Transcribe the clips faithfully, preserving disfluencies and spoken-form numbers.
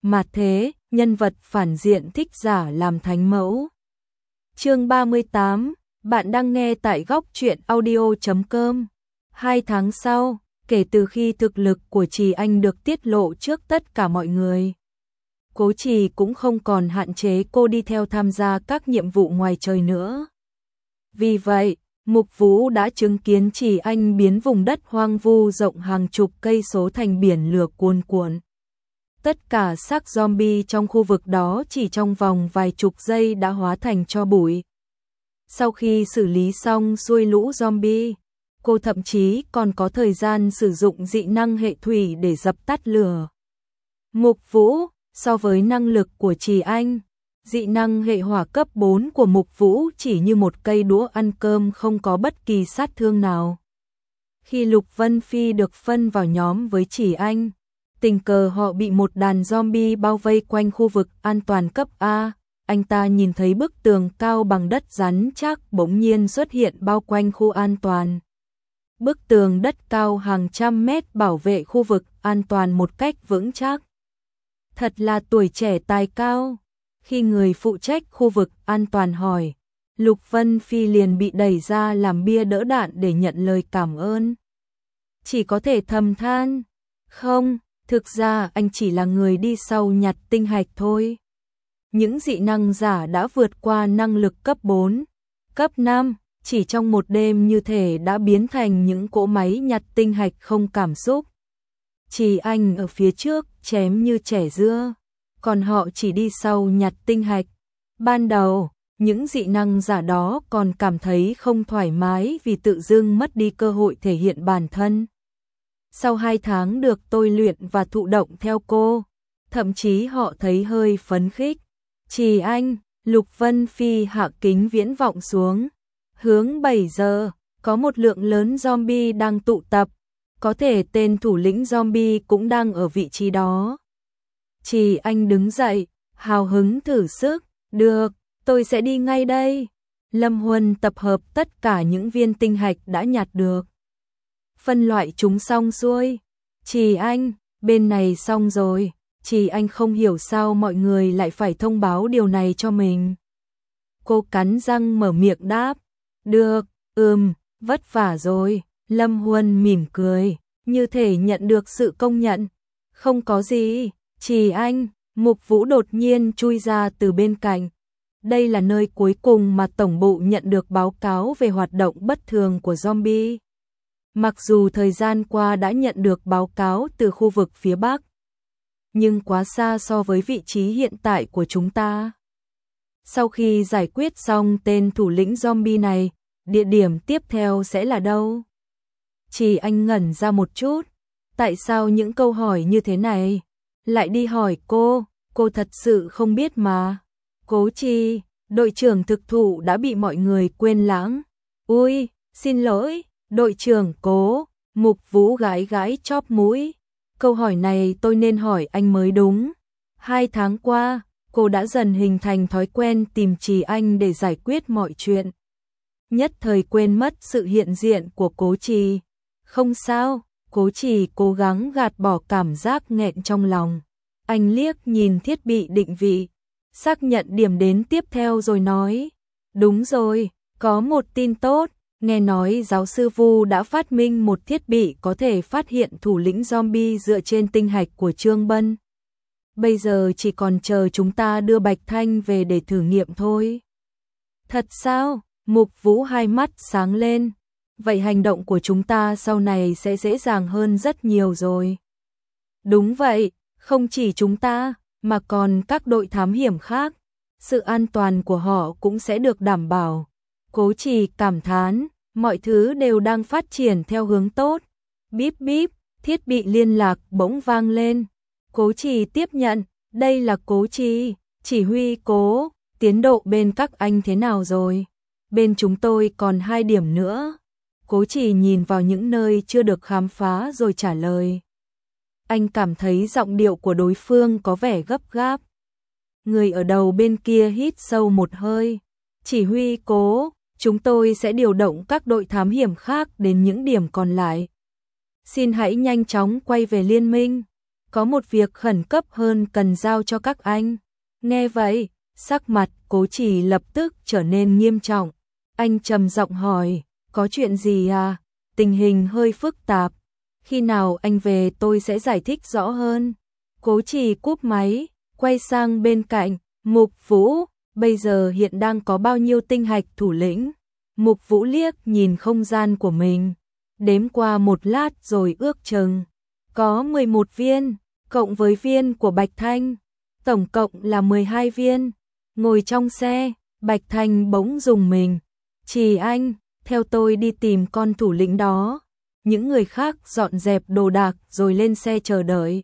Mà thế, nhân vật phản diện thích giả làm thánh mẫu. Chương ba mươi tám, bạn đang nghe tại góc truyện audio chấm com. Hai tháng sau, kể từ khi thực lực của Trì Anh được tiết lộ trước tất cả mọi người, Cố Trì cũng không còn hạn chế cô đi theo tham gia các nhiệm vụ ngoài trời nữa. Vì vậy, Mục Vũ đã chứng kiến Trì Anh biến vùng đất hoang vu rộng hàng chục cây số thành biển lửa cuồn cuộn. Tất cả xác zombie trong khu vực đó chỉ trong vòng vài chục giây đã hóa thành tro bụi. Sau khi xử lý xong xuôi lũ zombie, cô thậm chí còn có thời gian sử dụng dị năng hệ thủy để dập tắt lửa. Mục Vũ, so với năng lực của Trì Anh, dị năng hệ hỏa cấp bốn của Mục Vũ chỉ như một cây đũa ăn cơm, không có bất kỳ sát thương nào. Khi Lục Vân Phi được phân vào nhóm với Trì Anh, tình cờ họ bị một đàn zombie bao vây quanh khu vực an toàn cấp A. Anh ta nhìn thấy bức tường cao bằng đất rắn chắc bỗng nhiên xuất hiện bao quanh khu an toàn. Bức tường đất cao hàng trăm mét bảo vệ khu vực an toàn một cách vững chắc. Thật là tuổi trẻ tài cao. Khi người phụ trách khu vực an toàn hỏi, Lục Vân Phi liền bị đẩy ra làm bia đỡ đạn để nhận lời cảm ơn. Chỉ có thể thầm than, không, thực ra anh chỉ là người đi sau nhặt tinh hạch thôi. Những dị năng giả đã vượt qua năng lực cấp bốn, cấp năm, chỉ trong một đêm như thể đã biến thành những cỗ máy nhặt tinh hạch không cảm xúc. Trì Anh ở phía trước chém như chẻ dưa, còn họ chỉ đi sau nhặt tinh hạch. Ban đầu, những dị năng giả đó còn cảm thấy không thoải mái vì tự dưng mất đi cơ hội thể hiện bản thân. Sau hai tháng được tôi luyện và thụ động theo cô, thậm chí họ thấy hơi phấn khích. Trì Anh, Lục Vân Phi hạ kính viễn vọng xuống. Hướng bảy giờ, có một lượng lớn zombie đang tụ tập, có thể tên thủ lĩnh zombie cũng đang ở vị trí đó. Trì Anh đứng dậy, hào hứng thử sức, được, tôi sẽ đi ngay đây. Lâm Huân tập hợp tất cả những viên tinh hạch đã nhặt được. Phân loại chúng xong xuôi. Trì Anh, bên này xong rồi. Trì Anh không hiểu sao mọi người lại phải thông báo điều này cho mình. Cô cắn răng mở miệng đáp. Được, ừm, vất vả rồi. Lâm Huân mỉm cười, như thể nhận được sự công nhận. Không có gì. Trì Anh, Mục Vũ đột nhiên chui ra từ bên cạnh. Đây là nơi cuối cùng mà tổng bộ nhận được báo cáo về hoạt động bất thường của zombie. Mặc dù thời gian qua đã nhận được báo cáo từ khu vực phía Bắc, nhưng quá xa so với vị trí hiện tại của chúng ta. Sau khi giải quyết xong tên thủ lĩnh zombie này, địa điểm tiếp theo sẽ là đâu? Trì Anh ngẩn ra một chút. Tại sao những câu hỏi như thế này lại đi hỏi cô? Cô thật sự không biết mà. Cố Trì, đội trưởng thực thụ đã bị mọi người quên lãng. Ui, xin lỗi, đội trưởng Cố. Mục Vũ gãi gãi chóp mũi. Câu hỏi này tôi nên hỏi anh mới đúng. Hai tháng qua, cô đã dần hình thành thói quen tìm Trì Anh để giải quyết mọi chuyện. Nhất thời quên mất sự hiện diện của Cố Trì. Không sao, Cố Trì cố gắng gạt bỏ cảm giác nghẹn trong lòng. Anh liếc nhìn thiết bị định vị, xác nhận điểm đến tiếp theo rồi nói. Đúng rồi, có một tin tốt. Nghe nói giáo sư Vu đã phát minh một thiết bị có thể phát hiện thủ lĩnh zombie dựa trên tinh hạch của Trương Bân. Bây giờ chỉ còn chờ chúng ta đưa Bạch Thanh về để thử nghiệm thôi. Thật sao? Mục Vũ hai mắt sáng lên. Vậy hành động của chúng ta sau này sẽ dễ dàng hơn rất nhiều rồi. Đúng vậy, không chỉ chúng ta, mà còn các đội thám hiểm khác. Sự an toàn của họ cũng sẽ được đảm bảo. Cố Trì cảm thán, mọi thứ đều đang phát triển theo hướng tốt. Bíp bíp, thiết bị liên lạc bỗng vang lên. Cố Trì tiếp nhận, đây là Cố Trì, chỉ huy Cố, tiến độ bên các anh thế nào rồi? Bên chúng tôi còn hai điểm nữa. Cố Trì nhìn vào những nơi chưa được khám phá rồi trả lời. Anh cảm thấy giọng điệu của đối phương có vẻ gấp gáp. Người ở đầu bên kia hít sâu một hơi. Chỉ huy Cố, chúng tôi sẽ điều động các đội thám hiểm khác đến những điểm còn lại. Xin hãy nhanh chóng quay về liên minh. có một việc khẩn cấp hơn cần giao cho các anh. Nghe vậy, sắc mặt Cố Chỉ lập tức trở nên nghiêm trọng. Anh trầm giọng hỏi, có chuyện gì à? Tình hình hơi phức tạp. Khi nào anh về tôi sẽ giải thích rõ hơn. Cố Chỉ cúp máy, quay sang bên cạnh, Mục Vũ, bây giờ hiện đang có bao nhiêu tinh hạch thủ lĩnh? Mục Vũ liếc nhìn không gian của mình, đếm qua một lát rồi ước chừng. Có mười một viên, cộng với viên của Bạch Thanh, tổng cộng là mười hai viên. Ngồi trong xe, Bạch Thanh bỗng rùng mình. Chỉ anh, theo tôi đi tìm con thủ lĩnh đó. Những người khác dọn dẹp đồ đạc rồi lên xe chờ đợi.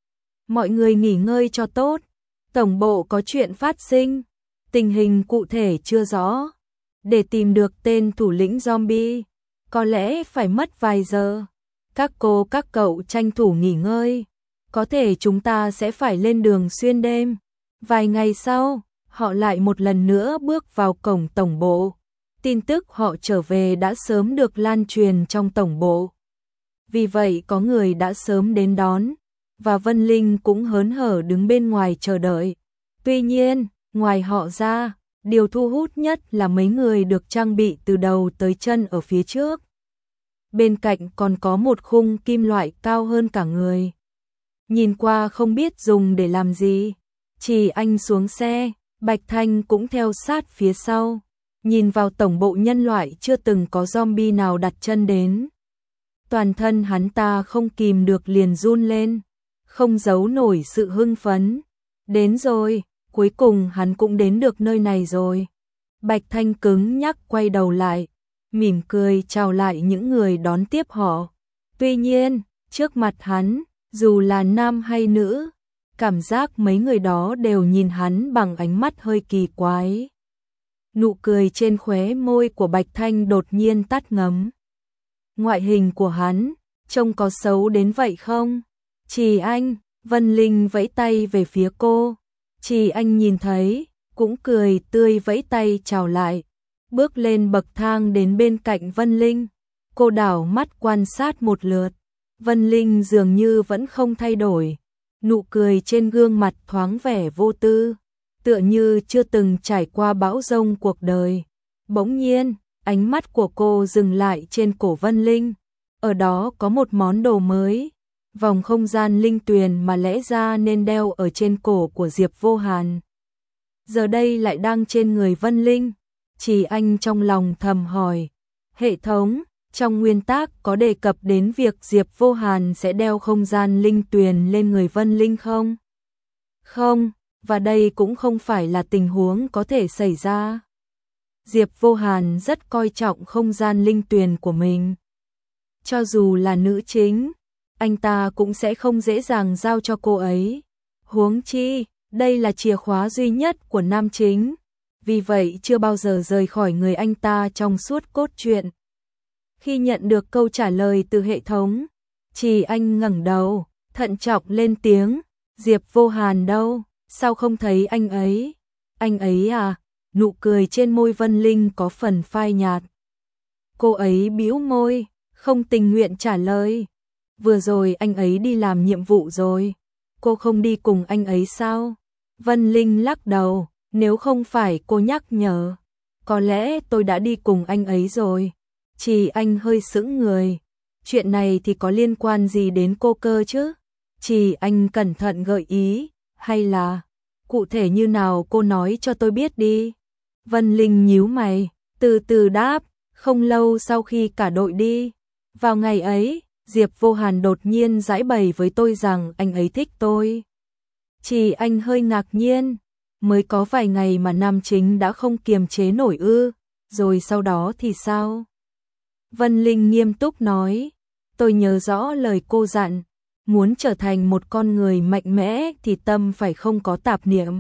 Mọi người nghỉ ngơi cho tốt. Tổng bộ có chuyện phát sinh. Tình hình cụ thể chưa rõ. Để tìm được tên thủ lĩnh zombie, có lẽ phải mất vài giờ. Các cô các cậu tranh thủ nghỉ ngơi. Có thể chúng ta sẽ phải lên đường xuyên đêm. Vài ngày sau, họ lại một lần nữa bước vào cổng tổng bộ. Tin tức họ trở về đã sớm được lan truyền trong tổng bộ. Vì vậy có người đã sớm đến đón, và Vân Linh cũng hớn hở đứng bên ngoài chờ đợi. Tuy nhiên, ngoài họ ra, điều thu hút nhất là mấy người được trang bị từ đầu tới chân ở phía trước. Bên cạnh còn có một khung kim loại cao hơn cả người. Nhìn qua không biết dùng để làm gì. Chỉ anh xuống xe, Bạch Thanh cũng theo sát phía sau. Nhìn vào tổng bộ nhân loại chưa từng có zombie nào đặt chân đến. Toàn thân hắn ta không kìm được liền run lên, không giấu nổi sự hưng phấn. Đến rồi, cuối cùng hắn cũng đến được nơi này rồi. Bạch Thanh cứng nhắc quay đầu lại, mỉm cười chào lại những người đón tiếp họ. Tuy nhiên, trước mặt hắn, dù là nam hay nữ, cảm giác mấy người đó đều nhìn hắn bằng ánh mắt hơi kỳ quái. Nụ cười trên khóe môi của Bạch Thanh đột nhiên tắt ngấm. Ngoại hình của hắn, trông có xấu đến vậy không? Chỉ anh, Vân Linh vẫy tay về phía cô. Chỉ anh nhìn thấy, cũng cười tươi vẫy tay chào lại. Bước lên bậc thang đến bên cạnh Vân Linh. Cô đảo mắt quan sát một lượt. Vân Linh dường như vẫn không thay đổi. Nụ cười trên gương mặt thoáng vẻ vô tư, tựa như chưa từng trải qua bão giông cuộc đời. Bỗng nhiên, ánh mắt của cô dừng lại trên cổ Vân Linh. Ở đó có một món đồ mới, vòng không gian linh tuyền mà lẽ ra nên đeo ở trên cổ của Diệp Vô Hàn. Giờ đây lại đang trên người Vân Linh. Chỉ anh trong lòng thầm hỏi, hệ thống, trong nguyên tắc có đề cập đến việc Diệp Vô Hàn sẽ đeo không gian linh tuyền lên người Vân Linh không? Không, và đây cũng không phải là tình huống có thể xảy ra. Diệp Vô Hàn rất coi trọng không gian linh tuyền của mình. Cho dù là nữ chính, anh ta cũng sẽ không dễ dàng giao cho cô ấy. Huống chi, đây là chìa khóa duy nhất của nam chính, vì vậy chưa bao giờ rời khỏi người anh ta trong suốt cốt truyện. Khi nhận được câu trả lời từ hệ thống, Chỉ anh ngẩng đầu, thận trọng lên tiếng, Diệp Vô Hàn đâu, sao không thấy anh ấy? Anh ấy à? Nụ cười trên môi Vân Linh có phần phai nhạt. Cô ấy bĩu môi, không tình nguyện trả lời. Vừa rồi anh ấy đi làm nhiệm vụ rồi. Cô không đi cùng anh ấy sao? Vân Linh lắc đầu, nếu không phải cô nhắc nhở, có lẽ tôi đã đi cùng anh ấy rồi. Chỉ anh hơi sững người. Chuyện này thì có liên quan gì đến cô cơ chứ? Chỉ anh cẩn thận gợi ý, hay là cụ thể như nào cô nói cho tôi biết đi. Vân Linh nhíu mày, từ từ đáp, không lâu sau khi cả đội đi. Vào ngày ấy, Diệp Vô Hàn đột nhiên giải bày với tôi rằng anh ấy thích tôi. Chỉ anh hơi ngạc nhiên, mới có vài ngày mà nam chính đã không kiềm chế nổi ư, rồi sau đó thì sao? Vân Linh nghiêm túc nói, tôi nhớ rõ lời cô dặn, muốn trở thành một con người mạnh mẽ thì tâm phải không có tạp niệm.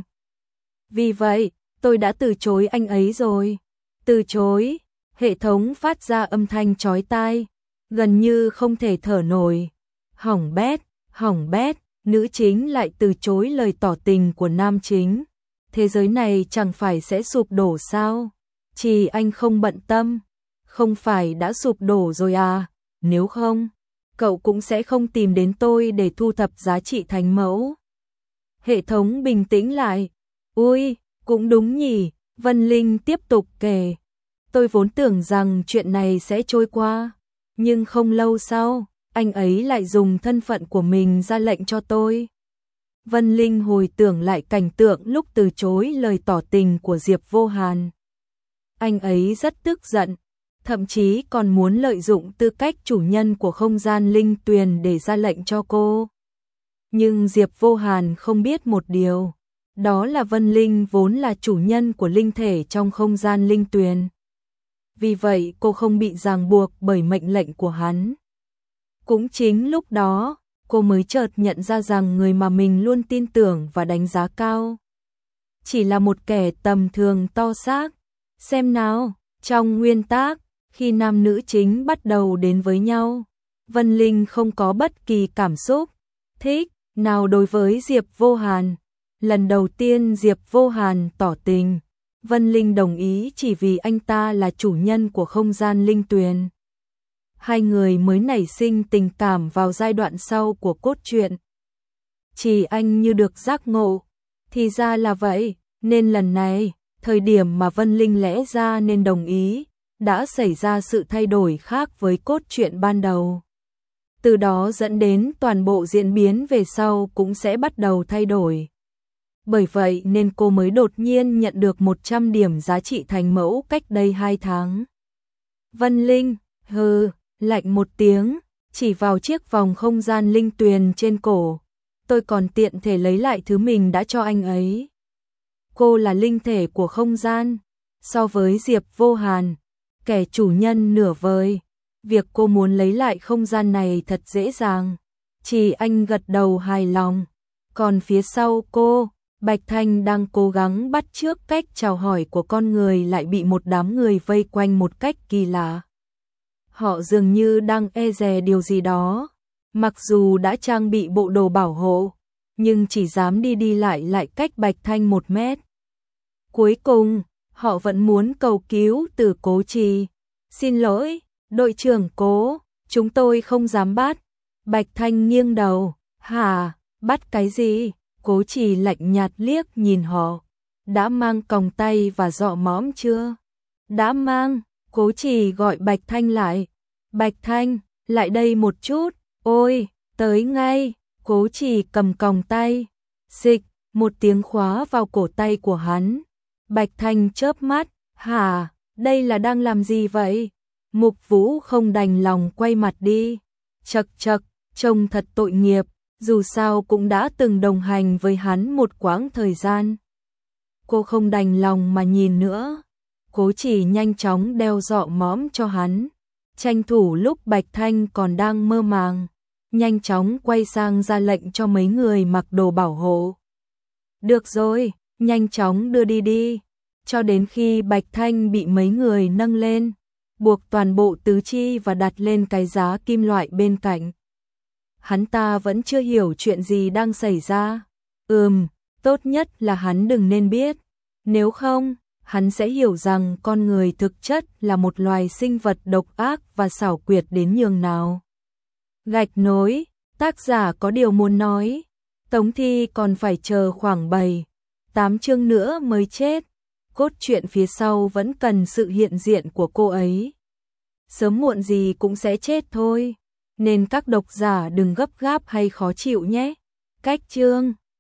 Vì vậy, tôi đã từ chối anh ấy rồi. Từ chối, hệ thống phát ra âm thanh chói tai, gần như không thể thở nổi. Hỏng bét, hỏng bét, nữ chính lại từ chối lời tỏ tình của nam chính. Thế giới này chẳng phải sẽ sụp đổ sao? Chỉ anh không bận tâm, không phải đã sụp đổ rồi à? Nếu không, cậu cũng sẽ không tìm đến tôi để thu thập giá trị thánh mẫu. Hệ thống bình tĩnh lại. Ui, cũng đúng nhỉ, Vân Linh tiếp tục kể. Tôi vốn tưởng rằng chuyện này sẽ trôi qua, nhưng không lâu sau, anh ấy lại dùng thân phận của mình ra lệnh cho tôi. Vân Linh hồi tưởng lại cảnh tượng lúc từ chối lời tỏ tình của Diệp Vô Hàn. Anh ấy rất tức giận, thậm chí còn muốn lợi dụng tư cách chủ nhân của không gian linh tuyền để ra lệnh cho cô. Nhưng Diệp Vô Hàn không biết một điều, đó là Vân Linh vốn là chủ nhân của linh thể trong không gian linh tuyền. Vì vậy cô không bị ràng buộc bởi mệnh lệnh của hắn. Cũng chính lúc đó, cô mới chợt nhận ra rằng người mà mình luôn tin tưởng và đánh giá cao chỉ là một kẻ tầm thường to xác. Xem nào, trong nguyên tác, khi nam nữ chính bắt đầu đến với nhau, Vân Linh không có bất kỳ cảm xúc thích nào đối với Diệp Vô Hàn. Lần đầu tiên Diệp Vô Hàn tỏ tình, Vân Linh đồng ý chỉ vì anh ta là chủ nhân của không gian linh tuyền. Hai người mới nảy sinh tình cảm vào giai đoạn sau của cốt truyện. Chỉ anh như được giác ngộ, thì ra là vậy, nên lần này, thời điểm mà Vân Linh lẽ ra nên đồng ý, đã xảy ra sự thay đổi khác với cốt truyện ban đầu. Từ đó dẫn đến toàn bộ diễn biến về sau cũng sẽ bắt đầu thay đổi. Bởi vậy nên cô mới đột nhiên nhận được một trăm điểm giá trị thánh mẫu cách đây hai tháng. Vân Linh, hừ, lạnh một tiếng, chỉ vào chiếc vòng không gian linh tuyền trên cổ. Tôi còn tiện thể lấy lại thứ mình đã cho anh ấy. Cô là linh thể của không gian. So với Diệp Vô Hàn, kẻ chủ nhân nửa vời, việc cô muốn lấy lại không gian này thật dễ dàng. Chỉ anh gật đầu hài lòng. Còn phía sau cô, Bạch Thanh đang cố gắng bắt chước cách chào hỏi của con người lại bị một đám người vây quanh một cách kỳ lạ. Họ dường như đang e dè điều gì đó. Mặc dù đã trang bị bộ đồ bảo hộ, nhưng chỉ dám đi đi lại lại cách Bạch Thanh một mét. Cuối cùng, họ vẫn muốn cầu cứu từ Cố Trì. Xin lỗi, đội trưởng Cố, chúng tôi không dám bắt. Bạch Thanh nghiêng đầu. Hả, bắt cái gì? Cố Trì lạnh nhạt liếc nhìn họ. Đã mang còng tay và dọ mõm chưa? Đã mang. Cố Trì gọi Bạch Thanh lại. Bạch Thanh, lại đây một chút. Ôi, tới ngay. Cố Trì cầm còng tay. Xịch, một tiếng khóa vào cổ tay của hắn. Bạch Thanh chớp mắt. Hả, đây là đang làm gì vậy? Mục Vũ không đành lòng quay mặt đi. Chật chật, trông thật tội nghiệp. Dù sao cũng đã từng đồng hành với hắn một quãng thời gian. Cô không đành lòng mà nhìn nữa. Cố Chỉ nhanh chóng đeo dọ mõm cho hắn. Tranh thủ lúc Bạch Thanh còn đang mơ màng, nhanh chóng quay sang ra lệnh cho mấy người mặc đồ bảo hộ. Được rồi, nhanh chóng đưa đi đi. Cho đến khi Bạch Thanh bị mấy người nâng lên, buộc toàn bộ tứ chi và đặt lên cái giá kim loại bên cạnh. Hắn ta vẫn chưa hiểu chuyện gì đang xảy ra. Ừm, tốt nhất là hắn đừng nên biết. Nếu không, hắn sẽ hiểu rằng con người thực chất là một loài sinh vật độc ác và xảo quyệt đến nhường nào. Gạch nối, tác giả có điều muốn nói. Tống Thi còn phải chờ khoảng bảy, tám chương nữa mới chết. Cốt truyện phía sau vẫn cần sự hiện diện của cô ấy. Sớm muộn gì cũng sẽ chết thôi. Nên các độc giả đừng gấp gáp hay khó chịu nhé. Cách chương